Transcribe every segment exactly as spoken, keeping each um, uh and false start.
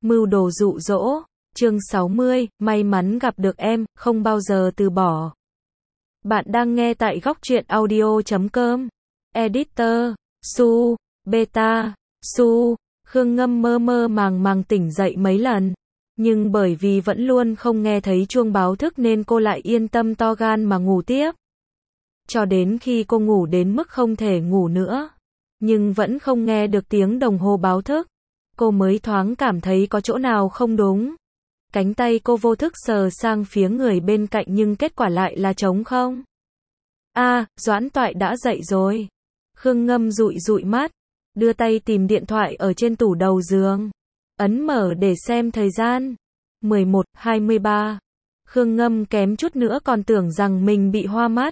Mưu đồ dụ dỗ, chương sáu mươi, may mắn gặp được em, không bao giờ từ bỏ. Bạn đang nghe tại góc truyện audio chấm com. Editor, Su, Beta, Su, Khương Ngâm mơ mơ màng màng tỉnh dậy mấy lần. Nhưng bởi vì vẫn luôn không nghe thấy chuông báo thức nên cô lại yên tâm to gan mà ngủ tiếp. Cho đến khi cô ngủ đến mức không thể ngủ nữa, nhưng vẫn không nghe được tiếng đồng hồ báo thức, cô mới thoáng cảm thấy có chỗ nào không đúng. Cánh tay cô vô thức sờ sang phía người bên cạnh nhưng kết quả lại là trống không. A, à, Doãn Toại đã dậy rồi. Khương Ngâm dụi dụi mắt, đưa tay tìm điện thoại ở trên tủ đầu giường, ấn mở để xem thời gian. mười một hai mươi ba. Khương Ngâm kém chút nữa còn tưởng rằng mình bị hoa mắt.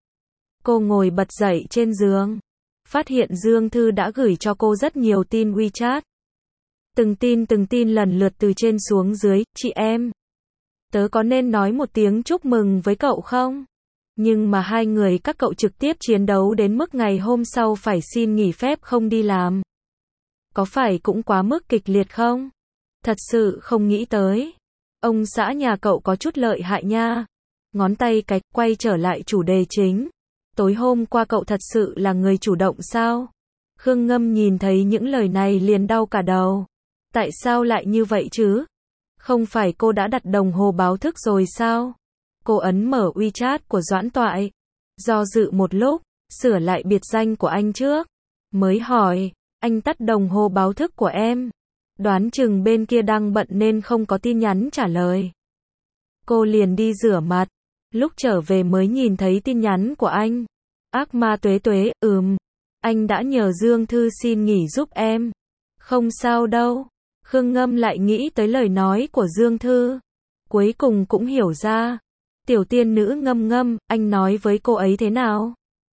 Cô ngồi bật dậy trên giường, phát hiện Dương Thư đã gửi cho cô rất nhiều tin WeChat. Từng tin từng tin lần lượt từ trên xuống dưới, chị em, tớ có nên nói một tiếng chúc mừng với cậu không? Nhưng mà hai người các cậu trực tiếp chiến đấu đến mức ngày hôm sau phải xin nghỉ phép không đi làm. Có phải cũng quá mức kịch liệt không? Thật sự không nghĩ tới. Ông xã nhà cậu có chút lợi hại nha. Ngón tay cái, quay trở lại chủ đề chính. Tối hôm qua cậu thật sự là người chủ động sao? Khương Ngâm nhìn thấy những lời này liền đau cả đầu. Tại sao lại như vậy chứ? Không phải cô đã đặt đồng hồ báo thức rồi sao? Cô ấn mở WeChat của Doãn Toại, do dự một lúc, sửa lại biệt danh của anh trước, mới hỏi, anh tắt đồng hồ báo thức của em. Đoán chừng bên kia đang bận nên không có tin nhắn trả lời. Cô liền đi rửa mặt, lúc trở về mới nhìn thấy tin nhắn của anh. Ác ma tuế tuế, ừm, anh đã nhờ Dương Thư xin nghỉ giúp em. Không sao đâu. Khương Ngâm lại nghĩ tới lời nói của Dương Thư. Cuối cùng cũng hiểu ra. Tiểu tiên nữ Ngâm Ngâm, anh nói với cô ấy thế nào?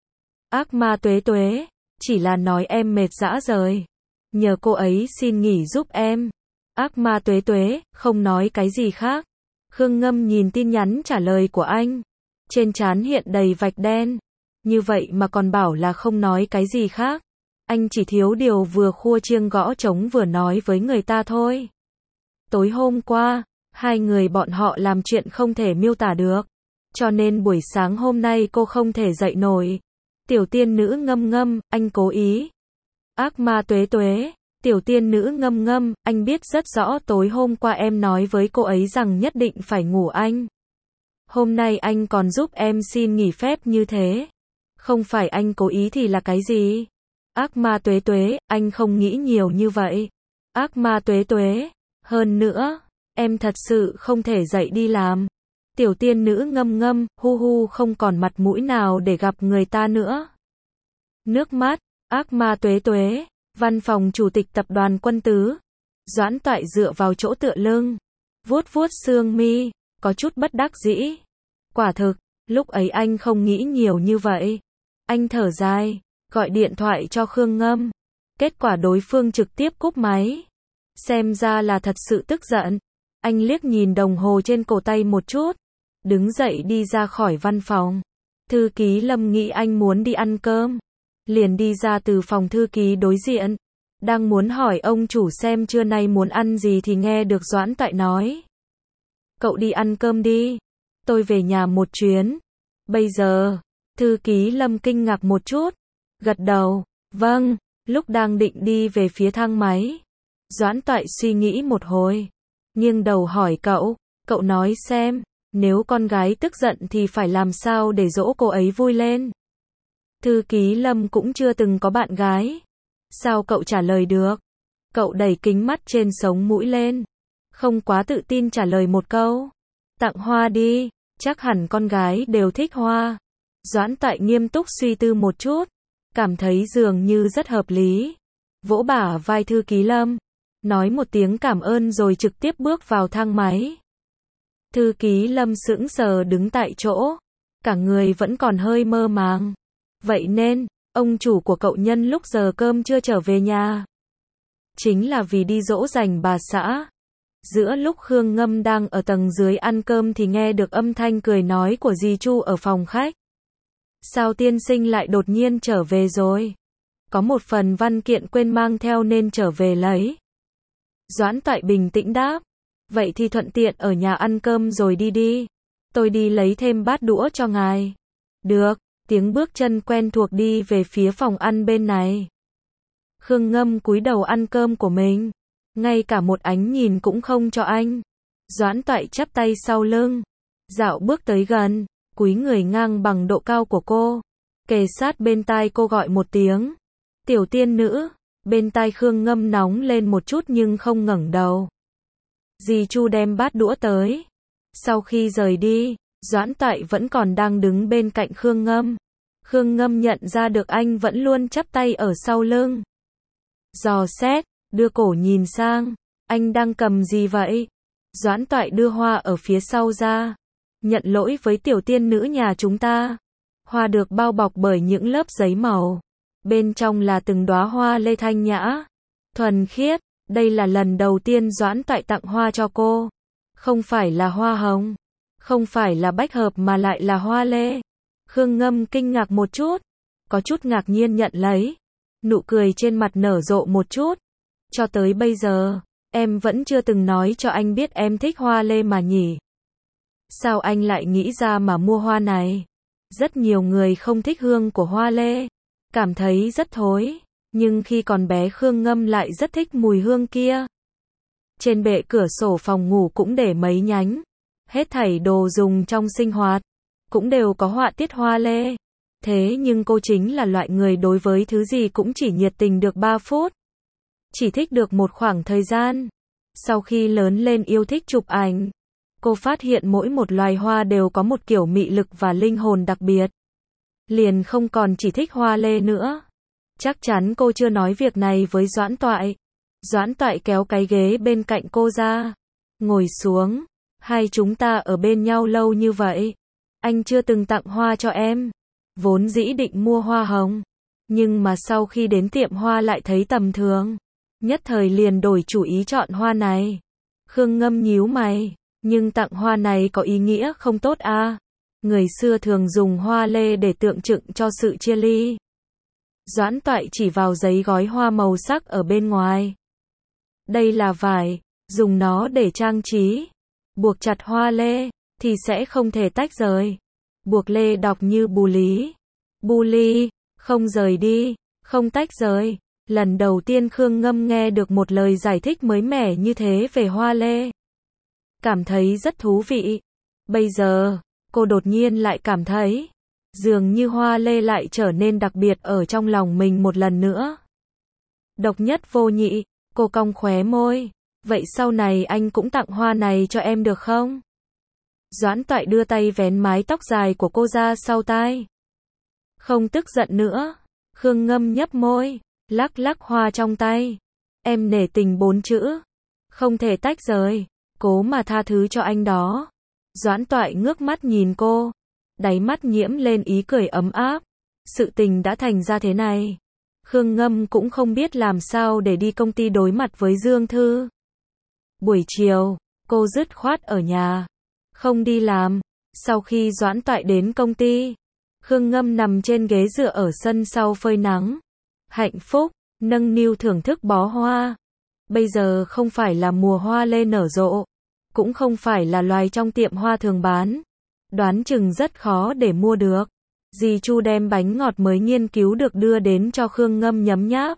Ác ma tuế tuế, chỉ là nói em mệt rã rời, nhờ cô ấy xin nghỉ giúp em. Ác ma tuế tuế, không nói cái gì khác. Khương Ngâm nhìn tin nhắn trả lời của anh. Trên trán hiện đầy vạch đen. Như vậy mà còn bảo là không nói cái gì khác. Anh chỉ thiếu điều vừa khua chiêng gõ trống vừa nói với người ta thôi. Tối hôm qua, hai người bọn họ làm chuyện không thể miêu tả được. Cho nên buổi sáng hôm nay cô không thể dậy nổi. Tiểu tiên nữ Ngâm Ngâm, anh cố ý. Ác ma tuế tuế, tiểu tiên nữ Ngâm Ngâm, anh biết rất rõ tối hôm qua em nói với cô ấy rằng nhất định phải ngủ anh. Hôm nay anh còn giúp em xin nghỉ phép như thế. Không phải anh cố ý thì là cái gì? Ác ma tuế tuế, anh không nghĩ nhiều như vậy. Ác ma tuế tuế, hơn nữa, em thật sự không thể dậy đi làm. Tiểu tiên nữ Ngâm Ngâm, hu hu không còn mặt mũi nào để gặp người ta nữa. Nước mắt, ác ma tuế tuế, văn phòng chủ tịch tập đoàn Quân Tứ. Doãn Toại dựa vào chỗ tựa lưng, vuốt vuốt xương mi, có chút bất đắc dĩ. Quả thực, lúc ấy anh không nghĩ nhiều như vậy. Anh thở dài, gọi điện thoại cho Khương Ngâm. Kết quả đối phương trực tiếp cúp máy. Xem ra là thật sự tức giận. Anh liếc nhìn đồng hồ trên cổ tay một chút, đứng dậy đi ra khỏi văn phòng. Thư ký Lâm nghĩ anh muốn đi ăn cơm, liền đi ra từ phòng thư ký đối diện. Đang muốn hỏi ông chủ xem trưa nay muốn ăn gì thì nghe được Doãn Toại nói. Cậu đi ăn cơm đi, tôi về nhà một chuyến. Bây giờ, thư ký Lâm kinh ngạc một chút, gật đầu, vâng, lúc đang định đi về phía thang máy. Doãn Toại suy nghĩ một hồi, nghiêng đầu hỏi cậu, cậu nói xem, nếu con gái tức giận thì phải làm sao để dỗ cô ấy vui lên? Thư ký Lâm cũng chưa từng có bạn gái. Sao cậu trả lời được? Cậu đẩy kính mắt trên sống mũi lên, không quá tự tin trả lời một câu. Tặng hoa đi, chắc hẳn con gái đều thích hoa. Doãn Toại nghiêm túc suy tư một chút, cảm thấy dường như rất hợp lý. Vỗ bả vai thư ký Lâm, nói một tiếng cảm ơn rồi trực tiếp bước vào thang máy. Thư ký Lâm sững sờ đứng tại chỗ, cả người vẫn còn hơi mơ màng. Vậy nên, ông chủ của cậu nhân lúc giờ cơm chưa trở về nhà. Chính là vì đi dỗ dành bà xã. Giữa lúc Khương Ngâm đang ở tầng dưới ăn cơm thì nghe được âm thanh cười nói của dì Chu ở phòng khách. Sao tiên sinh lại đột nhiên trở về rồi? Có một phần văn kiện quên mang theo nên trở về lấy. Doãn Toại bình tĩnh đáp. Vậy thì thuận tiện ở nhà ăn cơm rồi đi đi. Tôi đi lấy thêm bát đũa cho ngài. Được, tiếng bước chân quen thuộc đi về phía phòng ăn bên này. Khương Ngâm cúi đầu ăn cơm của mình. Ngay cả một ánh nhìn cũng không cho anh. Doãn Toại chắp tay sau lưng. Dạo bước tới gần, cúi người ngang bằng độ cao của cô. Kề sát bên tai cô gọi một tiếng. Tiểu tiên nữ. Bên tai Khương Ngâm nóng lên một chút nhưng không ngẩng đầu. Dì Chu đem bát đũa tới. Sau khi rời đi, Doãn Toại vẫn còn đang đứng bên cạnh Khương Ngâm. Khương Ngâm nhận ra được anh vẫn luôn chắp tay ở sau lưng. Dò xét, đưa cổ nhìn sang. Anh đang cầm gì vậy? Doãn Toại đưa hoa ở phía sau ra. Nhận lỗi với tiểu tiên nữ nhà chúng ta. Hoa được bao bọc bởi những lớp giấy màu. Bên trong là từng đóa hoa lê thanh nhã, thuần khiết. Đây là lần đầu tiên Doãn Toại tặng hoa cho cô. Không phải là hoa hồng, không phải là bách hợp mà lại là hoa lê. Khương Ngâm kinh ngạc một chút, có chút ngạc nhiên nhận lấy. Nụ cười trên mặt nở rộ một chút. Cho tới bây giờ, em vẫn chưa từng nói cho anh biết em thích hoa lê mà nhỉ. Sao anh lại nghĩ ra mà mua hoa này? Rất nhiều người không thích hương của hoa lê, cảm thấy rất thối. Nhưng khi còn bé Khương Ngâm lại rất thích mùi hương kia. Trên bệ cửa sổ phòng ngủ cũng để mấy nhánh. Hết thảy đồ dùng trong sinh hoạt cũng đều có họa tiết hoa lê. Thế nhưng cô chính là loại người đối với thứ gì cũng chỉ nhiệt tình được ba phút. Chỉ thích được một khoảng thời gian. Sau khi lớn lên yêu thích chụp ảnh, cô phát hiện mỗi một loài hoa đều có một kiểu mị lực và linh hồn đặc biệt. Liền không còn chỉ thích hoa lê nữa. Chắc chắn cô chưa nói việc này với Doãn Toại. Doãn Toại kéo cái ghế bên cạnh cô ra. Ngồi xuống. Hai chúng ta ở bên nhau lâu như vậy. Anh chưa từng tặng hoa cho em. Vốn dĩ định mua hoa hồng. Nhưng mà sau khi đến tiệm hoa lại thấy tầm thường. Nhất thời liền đổi chủ ý chọn hoa này. Khương Ngâm nhíu mày. Nhưng tặng hoa này có ý nghĩa không tốt à? Người xưa thường dùng hoa lê để tượng trưng cho sự chia ly. Doãn Toại chỉ vào giấy gói hoa màu sắc ở bên ngoài. Đây là vải, dùng nó để trang trí. Buộc chặt hoa lê, thì sẽ không thể tách rời. Buộc lê đọc như bù lý. Bu ly, không rời đi, không tách rời. Lần đầu tiên Khương Ngâm nghe được một lời giải thích mới mẻ như thế về hoa lê. Cảm thấy rất thú vị. Bây giờ, cô đột nhiên lại cảm thấy dường như hoa lê lại trở nên đặc biệt ở trong lòng mình một lần nữa. Độc nhất vô nhị, cô cong khóe môi. Vậy sau này anh cũng tặng hoa này cho em được không? Doãn Toại đưa tay vén mái tóc dài của cô ra sau tai. Không tức giận nữa. Khương Ngâm nhấp môi, lắc lắc hoa trong tay. Em nể tình bốn chữ. Không thể tách rời. Cố mà tha thứ cho anh đó. Doãn Toại ngước mắt nhìn cô. Đáy mắt nhiễm lên ý cười ấm áp. Sự tình đã thành ra thế này. Khương Ngâm cũng không biết làm sao để đi công ty đối mặt với Dương Thư. Buổi chiều, cô dứt khoát ở nhà. Không đi làm. Sau khi Doãn Toại đến công ty, Khương Ngâm nằm trên ghế dựa ở sân sau phơi nắng. Hạnh phúc, nâng niu thưởng thức bó hoa. Bây giờ không phải là mùa hoa lê nở rộ. Cũng không phải là loài trong tiệm hoa thường bán. Đoán chừng rất khó để mua được. Dì Chu đem bánh ngọt mới nghiên cứu được đưa đến cho Khương Ngâm nhấm nháp.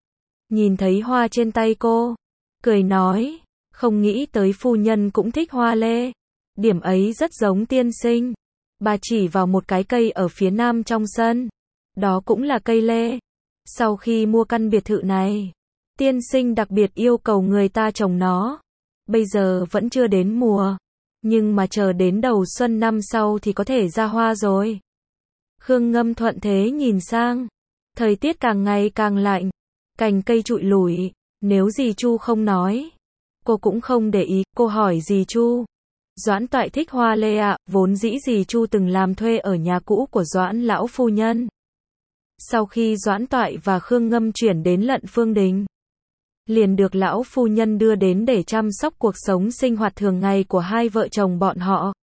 Nhìn thấy hoa trên tay cô, cười nói, không nghĩ tới phu nhân cũng thích hoa lê. Điểm ấy rất giống tiên sinh. Bà chỉ vào một cái cây ở phía nam trong sân. Đó cũng là cây lê. Sau khi mua căn biệt thự này, tiên sinh đặc biệt yêu cầu người ta trồng nó. Bây giờ vẫn chưa đến mùa. Nhưng mà chờ đến đầu xuân năm sau thì có thể ra hoa rồi. Khương Ngâm thuận thế nhìn sang. Thời tiết càng ngày càng lạnh. Cành cây trụi lủi. Nếu dì Chu không nói, cô cũng không để ý. Cô hỏi dì Chu. Doãn Toại thích hoa lê ạ. Vốn dĩ dì Chu từng làm thuê ở nhà cũ của Doãn lão phu nhân. Sau khi Doãn Toại và Khương Ngâm chuyển đến Lận Phương Đình, liền được lão phu nhân đưa đến để chăm sóc cuộc sống sinh hoạt thường ngày của hai vợ chồng bọn họ.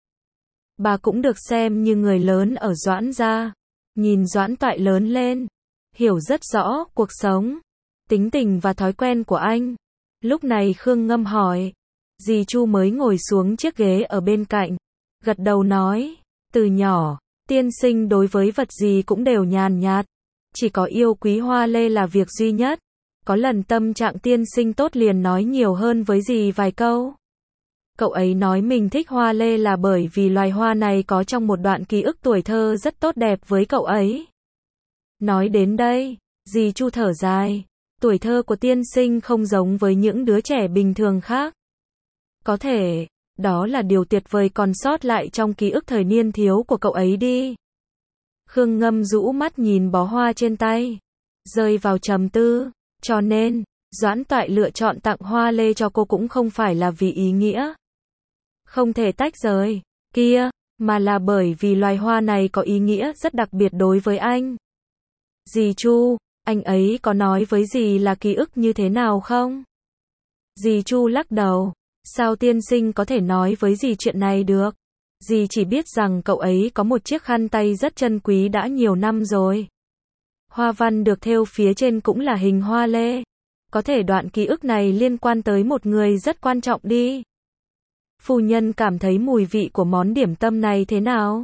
Bà cũng được xem như người lớn ở Doãn gia. Nhìn Doãn Toại lớn lên, hiểu rất rõ cuộc sống, tính tình và thói quen của anh. Lúc này Khương Ngâm hỏi. Dì Chu mới ngồi xuống chiếc ghế ở bên cạnh, gật đầu nói, từ nhỏ, tiên sinh đối với vật gì cũng đều nhàn nhạt, chỉ có yêu quý hoa lê là việc duy nhất. Có lần tâm trạng tiên sinh tốt liền nói nhiều hơn với dì vài câu. Cậu ấy nói mình thích hoa lê là bởi vì loài hoa này có trong một đoạn ký ức tuổi thơ rất tốt đẹp với cậu ấy. Nói đến đây, dì Chu thở dài, tuổi thơ của tiên sinh không giống với những đứa trẻ bình thường khác. Có thể, đó là điều tuyệt vời còn sót lại trong ký ức thời niên thiếu của cậu ấy đi. Khương Ngâm rũ mắt nhìn bó hoa trên tay, rơi vào trầm tư, cho nên, Doãn Toại lựa chọn tặng hoa lê cho cô cũng không phải là vì ý nghĩa không thể tách rời kia, mà là bởi vì loài hoa này có ý nghĩa rất đặc biệt đối với anh. Dì Chu, anh ấy có nói với dì là ký ức như thế nào không? Dì Chu lắc đầu, sao tiên sinh có thể nói với dì chuyện này được? Dì chỉ biết rằng cậu ấy có một chiếc khăn tay rất chân quý đã nhiều năm rồi. Hoa văn được thêu phía trên cũng là hình hoa lê. Có thể đoạn ký ức này liên quan tới một người rất quan trọng đi. Phu nhân cảm thấy mùi vị của món điểm tâm này thế nào?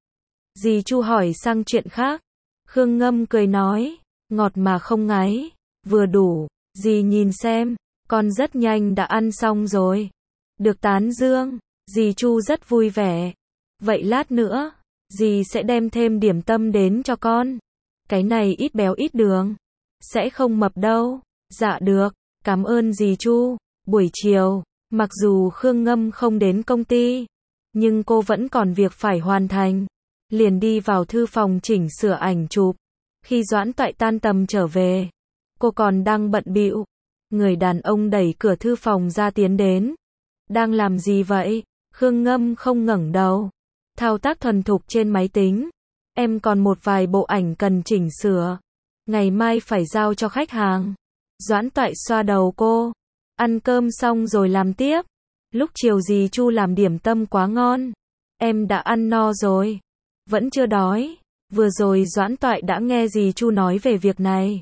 Dì Chu hỏi sang chuyện khác. Khương Ngâm cười nói, ngọt mà không ngấy, vừa đủ. Dì nhìn xem, con rất nhanh đã ăn xong rồi. Được tán dương, dì Chu rất vui vẻ. Vậy lát nữa, dì sẽ đem thêm điểm tâm đến cho con. Cái này ít béo ít đường, sẽ không mập đâu. Dạ được, cảm ơn dì Chu. Buổi chiều, mặc dù Khương Ngâm không đến công ty, nhưng cô vẫn còn việc phải hoàn thành. Liền đi vào thư phòng chỉnh sửa ảnh chụp. Khi Doãn Toại tan tầm trở về, cô còn đang bận bịu. Người đàn ông đẩy cửa thư phòng ra tiến đến. Đang làm gì vậy? Khương Ngâm không ngẩng đầu, thao tác thuần thục trên máy tính. Em còn một vài bộ ảnh cần chỉnh sửa, ngày mai phải giao cho khách hàng. Doãn Toại xoa đầu cô. Ăn cơm xong rồi làm tiếp. Lúc chiều dì Chu làm điểm tâm quá ngon. Em đã ăn no rồi. Vẫn chưa đói. Vừa rồi Doãn Toại đã nghe dì Chu nói về việc này.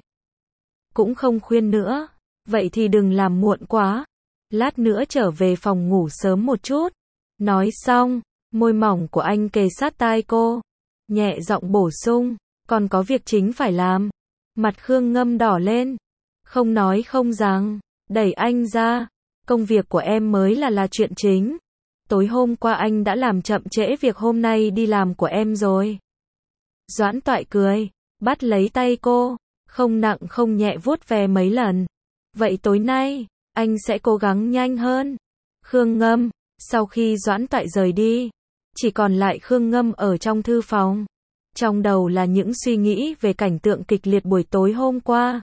Cũng không khuyên nữa. Vậy thì đừng làm muộn quá. Lát nữa trở về phòng ngủ sớm một chút. Nói xong, môi mỏng của anh kề sát tai cô. Nhẹ giọng bổ sung, còn có việc chính phải làm. Mặt Khương Ngâm đỏ lên. Không nói không rằng, đẩy anh ra. Công việc của em mới là là chuyện chính. Tối hôm qua anh đã làm chậm trễ việc hôm nay đi làm của em rồi. Doãn Toại cười, bắt lấy tay cô, không nặng không nhẹ vuốt ve mấy lần. Vậy tối nay, anh sẽ cố gắng nhanh hơn. Khương Ngâm, sau khi Doãn Toại rời đi, chỉ còn lại Khương Ngâm ở trong thư phòng. Trong đầu là những suy nghĩ về cảnh tượng kịch liệt buổi tối hôm qua.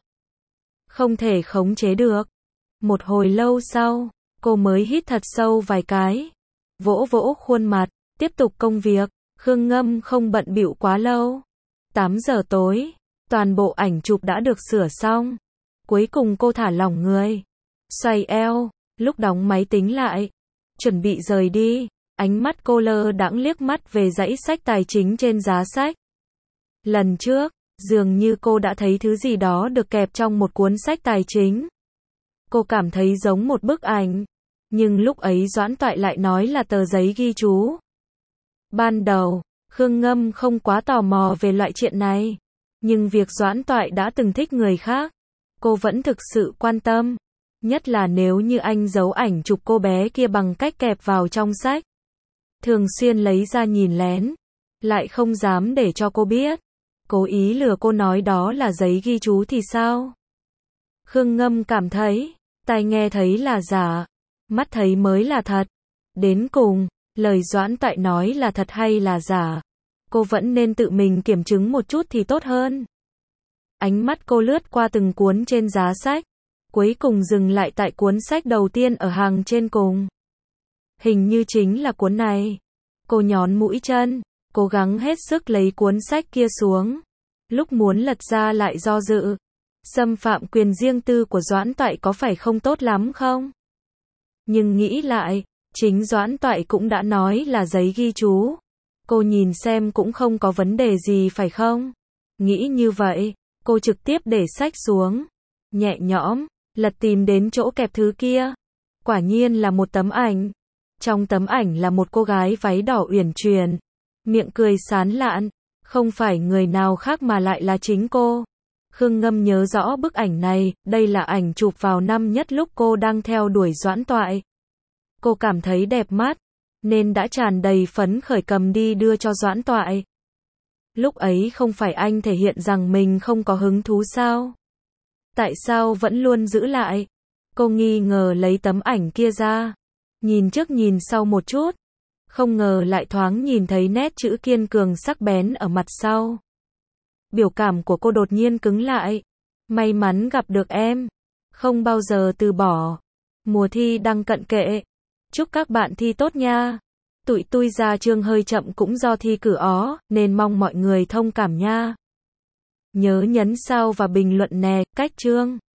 Không thể khống chế được. Một hồi lâu sau, cô mới hít thật sâu vài cái. Vỗ vỗ khuôn mặt, tiếp tục công việc. Khương Ngâm không bận bịu quá lâu. tám giờ tối, toàn bộ ảnh chụp đã được sửa xong. Cuối cùng cô thả lỏng người, xoay eo, lúc đóng máy tính lại, chuẩn bị rời đi. Ánh mắt cô lơ đãng liếc mắt về dãy sách tài chính trên giá sách. Lần trước, dường như cô đã thấy thứ gì đó được kẹp trong một cuốn sách tài chính. Cô cảm thấy giống một bức ảnh, nhưng lúc ấy Doãn Toại lại nói là tờ giấy ghi chú. Ban đầu, Khương Ngâm không quá tò mò về loại chuyện này, nhưng việc Doãn Toại đã từng thích người khác, cô vẫn thực sự quan tâm, nhất là nếu như anh giấu ảnh chụp cô bé kia bằng cách kẹp vào trong sách. Thường xuyên lấy ra nhìn lén, lại không dám để cho cô biết. Cố ý lừa cô nói đó là giấy ghi chú thì sao? Khương Ngâm cảm thấy, tai nghe thấy là giả, mắt thấy mới là thật. Đến cùng, lời Doãn Toại nói là thật hay là giả, cô vẫn nên tự mình kiểm chứng một chút thì tốt hơn. Ánh mắt cô lướt qua từng cuốn trên giá sách, cuối cùng dừng lại tại cuốn sách đầu tiên ở hàng trên cùng. Hình như chính là cuốn này. Cô nhón mũi chân, cố gắng hết sức lấy cuốn sách kia xuống. Lúc muốn lật ra lại do dự. Xâm phạm quyền riêng tư của Doãn Toại có phải không tốt lắm không? Nhưng nghĩ lại, chính Doãn Toại cũng đã nói là giấy ghi chú. Cô nhìn xem cũng không có vấn đề gì phải không? Nghĩ như vậy, cô trực tiếp để sách xuống. Nhẹ nhõm, Lật tìm đến chỗ kẹp thứ kia. Quả nhiên là một tấm ảnh. Trong tấm ảnh là một cô gái váy đỏ uyển chuyển, miệng cười sán lạn, không phải người nào khác mà lại là chính cô. Khương Ngâm nhớ rõ bức ảnh này, đây là ảnh chụp vào năm nhất lúc cô đang theo đuổi Doãn Toại. Cô cảm thấy đẹp mắt, nên đã tràn đầy phấn khởi cầm đi đưa cho Doãn Toại. Lúc ấy không phải anh thể hiện rằng mình không có hứng thú sao? Tại sao vẫn luôn giữ lại? Cô nghi ngờ lấy tấm ảnh kia ra, nhìn trước nhìn sau một chút, không ngờ lại thoáng nhìn thấy nét chữ kiên cường sắc bén ở mặt sau. Biểu cảm của cô đột nhiên cứng lại. May mắn gặp được em, không bao giờ từ bỏ. Mùa thi đang cận kệ, chúc các bạn thi tốt nha. Tụi tui ra chương hơi chậm cũng do thi cử ó, nên mong mọi người thông cảm nha. Nhớ nhấn sao và bình luận nè, cách chương.